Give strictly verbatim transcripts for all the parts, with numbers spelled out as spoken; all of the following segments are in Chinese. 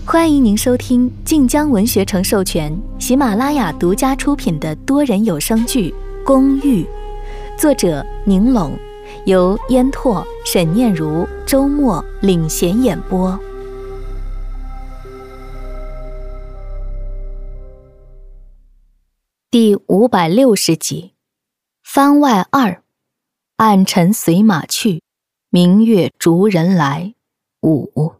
欢迎您收听晋江文学城授权、喜马拉雅独家出品的多人有声剧《公寓》，作者宁拢，由烟拓、沈念如、周末领衔演播。第五百六十集，番外二，暗尘随马去，明月逐人来。五。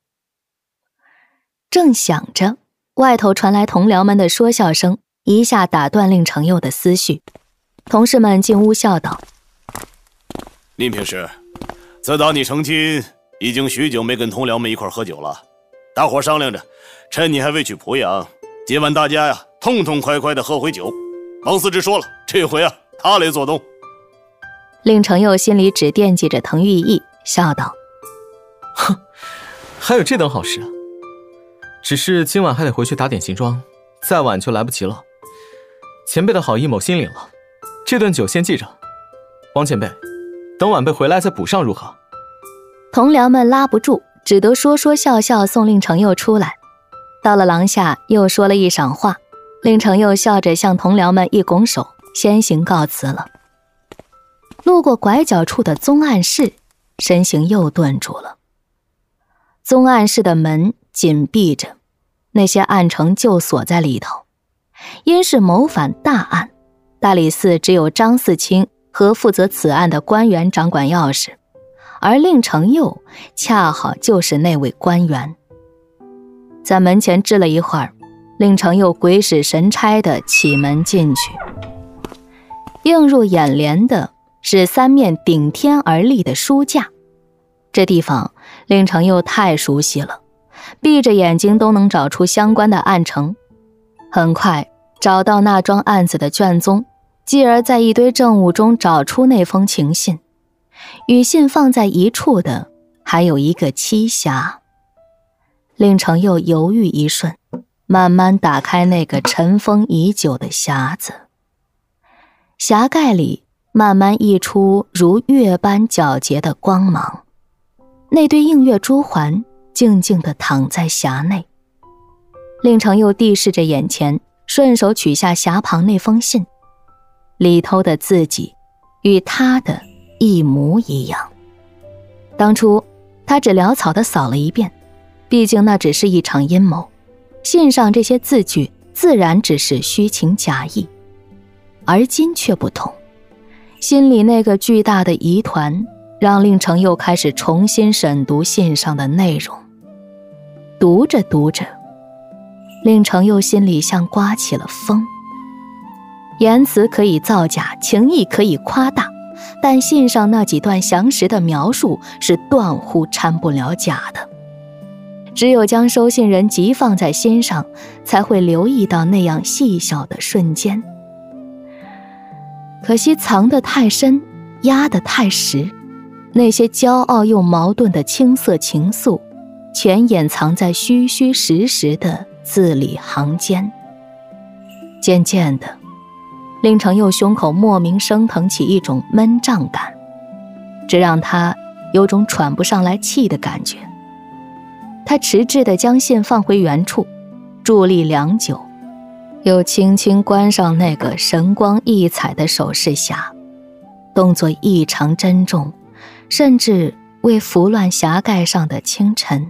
正想着，外头传来同僚们的说笑声，一下打断令程佑的思绪。同事们进屋笑道： 宁平时，自打你成亲，已经许久没跟同僚们一块喝酒了。大伙商量着，趁你还未娶濮阳，今晚大家呀，痛痛快快的喝回酒。王思之说了，这回啊，他来做东。 令程佑心里只惦记着滕玉义，笑道： 哼，还有这等好事啊！只是今晚还得回去打点行装，再晚就来不及了。前辈的好意某心领了，这顿酒先记着。王前辈，等晚辈回来再补上如何？ 同僚们拉不住，只得说说笑笑送令程佑出来。到了廊下，又说了一晌话，令程佑笑着向同僚们一拱手，先行告辞了。路过拐角处的宗案室，身形又顿住了。宗案室的门紧闭着，那些暗城就锁在里头。因是谋反大案，大理寺只有张四清和负责此案的官员掌管钥匙，而令程佑恰好就是那位官员。在门前支了一会儿，令程佑鬼使神差地启门进去。映入眼帘的是三面顶天而立的书架，这地方令程佑太熟悉了，闭着眼睛都能找出相关的案程。很快找到那桩案子的卷宗，继而在一堆证物中找出那封情信。与信放在一处的还有一个栖匣。令程佑犹豫一瞬，慢慢打开那个尘封已久的匣子。匣盖里慢慢溢出如月般皎洁的光芒，那堆映月珠环静静地躺在匣内。令程佑递视着眼前，顺手取下匣旁那封信，里头的字迹与他的一模一样。当初他只潦草地扫了一遍，毕竟那只是一场阴谋，信上这些字句自然只是虚情假意。而今却不同，心里那个巨大的疑团让令程佑开始重新审读信上的内容。读着读着，令程佑心里像刮起了风。言辞可以造假，情意可以夸大，但信上那几段详实的描述是断乎掺不了假的。只有将收信人急放在心上，才会留意到那样细小的瞬间。可惜藏得太深，压得太实，那些骄傲又矛盾的青涩情愫全掩藏在虚虚实实的字里行间。渐渐的，令程佑胸口莫名升腾起一种闷胀感，这让他有种喘不上来气的感觉。他迟滞地将信放回原处，伫立良久，又轻轻关上那个神光异彩的首饰匣，动作异常珍重，甚至为拂乱匣盖上的清尘。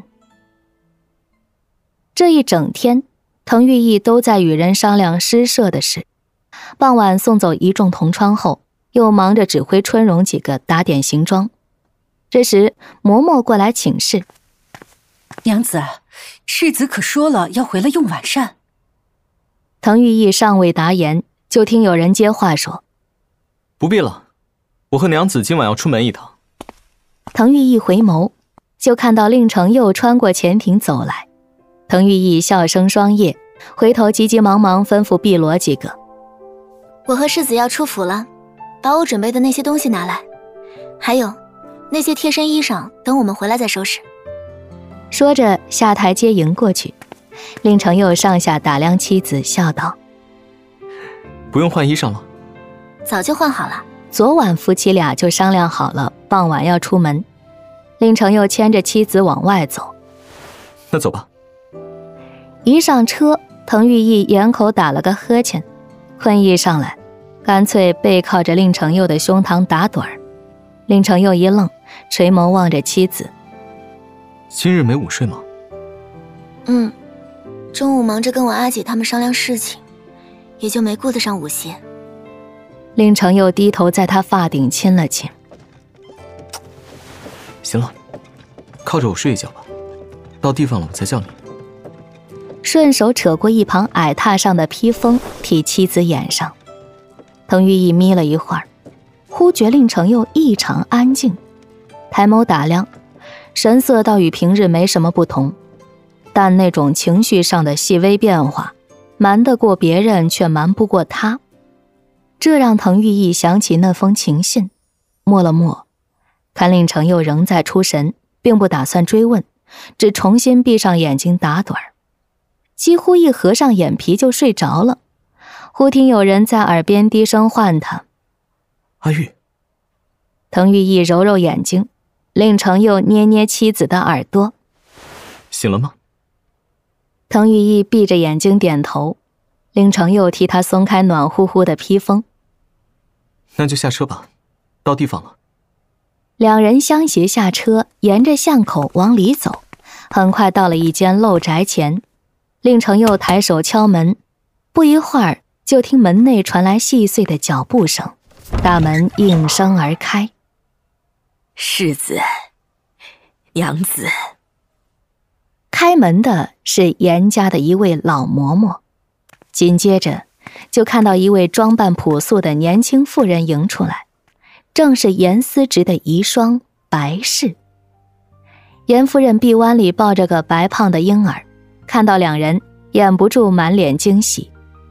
这一整天，滕玉义都在与人商量诗社的事。傍晚送走一众同窗后，又忙着指挥春荣几个打点行装。这时嬷嬷过来请示： 娘子，世子可说了要回来用晚膳。 滕玉义尚未答言，就听有人接话说： 不必了，我和娘子今晚要出门一趟。 滕玉义回眸，就看到令程佑穿过前庭走来。滕玉义笑声双叶，回头急急忙忙吩咐碧罗几个： 我和世子要出府了，把我准备的那些东西拿来，还有那些贴身衣裳，等我们回来再收拾。 说着下台阶迎过去。令程佑上下打量妻子，笑道： 不用换衣裳了。 早就换好了， 昨晚夫妻俩就商量好了，傍晚要出门。令程佑牵着妻子往外走。 那走吧。 一上车，滕玉义掩口打了个呵欠，困意上来，干脆背靠着令程佑的胸膛打盹儿。令程佑一愣，垂眸望着妻子：“ 今日没午睡吗？”“ 嗯，中午忙着跟我阿姐他们商量事情，也就没顾得上午歇。” 令程佑低头在他发顶亲了亲。 “行了，靠着我睡一觉吧，到地方了我再叫你。” 顺手扯过一旁矮榻上的披风，替妻子掩上。滕玉义眯了一会儿，忽觉令程佑异常安静，抬眸打量，神色倒与平日没什么不同，但那种情绪上的细微变化，瞒得过别人却瞒不过他。这让滕玉义想起那封情信，默了默，看令程佑仍在出神，并不打算追问，只重新闭上眼睛打盹儿。几乎一合上眼皮就睡着了，忽听有人在耳边低声唤他：“ 阿玉。” 滕玉义揉揉眼睛，令程佑捏捏妻子的耳朵：“ 醒了吗？” 滕玉义闭着眼睛点头，令程佑替他松开暖乎乎的披风：“ 那就下车吧，到地方了。” 两人相携下车，沿着巷口往里走，很快到了一间陋宅前。令程佑抬手敲门，不一会儿就听门内传来细碎的脚步声，大门应声而开。 “世子，娘子。” 开门的是严家的一位老嬷嬷，紧接着就看到一位装扮朴素的年轻妇人迎出来，正是严思直的遗孀白氏。严夫人臂弯里抱着个白胖的婴儿，看到两人，掩不住满脸惊喜。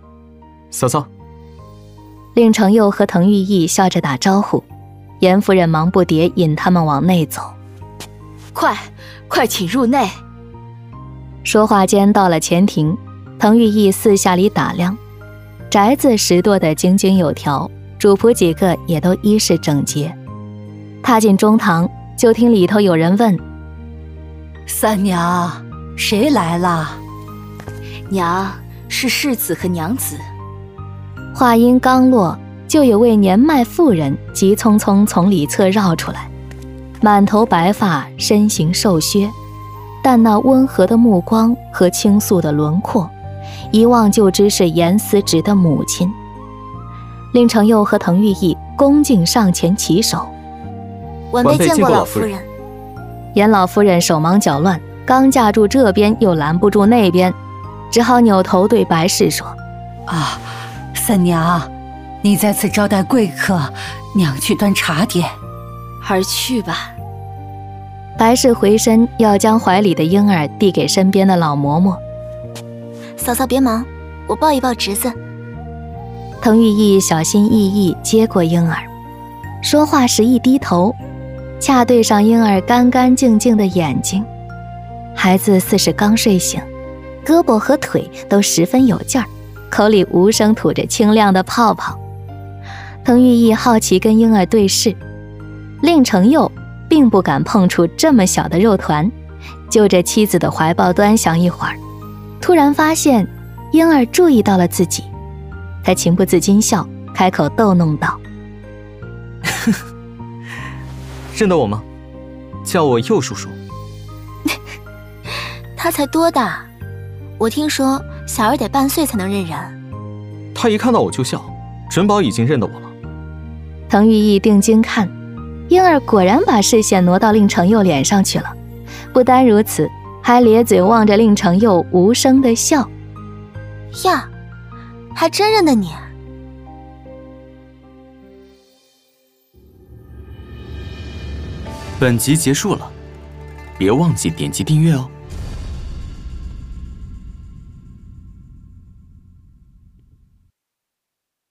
“嫂嫂。” 令程佑和滕玉义笑着打招呼，严夫人忙不迭引他们往内走。 “快，快请入内。” 说话间到了前庭，滕玉义四下里打量，宅子拾掇得井井有条，主仆几个也都衣饰整洁。踏进中堂，就听里头有人问：“ 三娘，谁来了？”“ 娘，是世子和娘子。” 话音刚落，就有位年迈妇人急匆匆从里侧绕出来，满头白发，身形瘦削，但那温和的目光和倾诉的轮廓，一望就知是严思直的母亲。令程佑和滕玉义恭敬上前起手：“ 晚辈见过老夫人。” 严老夫人手忙脚乱，刚架住这边又拦不住那边，只好扭头对白氏说：“ 啊，三娘，你在此招待贵客，娘去端茶点。”“ 儿去吧。” 白氏回身要将怀里的婴儿递给身边的老嬷嬷：“ 嫂嫂别忙，我抱一抱侄子。” 滕玉义小心翼翼接过婴儿，说话时一低头，恰对上婴儿干干净净的眼睛。孩子似是刚睡醒，胳膊和腿都十分有劲儿，口里无声吐着清亮的泡泡。滕玉义好奇跟婴儿对视，令程佑并不敢碰触这么小的肉团，就着妻子的怀抱端详一会儿，突然发现婴儿注意到了自己，他情不自禁笑，开口逗弄道：“ 认得我吗？叫我佑叔叔。”“ 他才多大？我听说小儿得半岁才能认人。” 他一看到我就笑，准保已经认得我了。 滕玉义定睛看，婴儿果然把视线挪到令程佑脸上去了，不单如此，还咧嘴望着令程佑无声的笑。 “呀，还真认得你。” 本集结束了，别忘记点击订阅哦。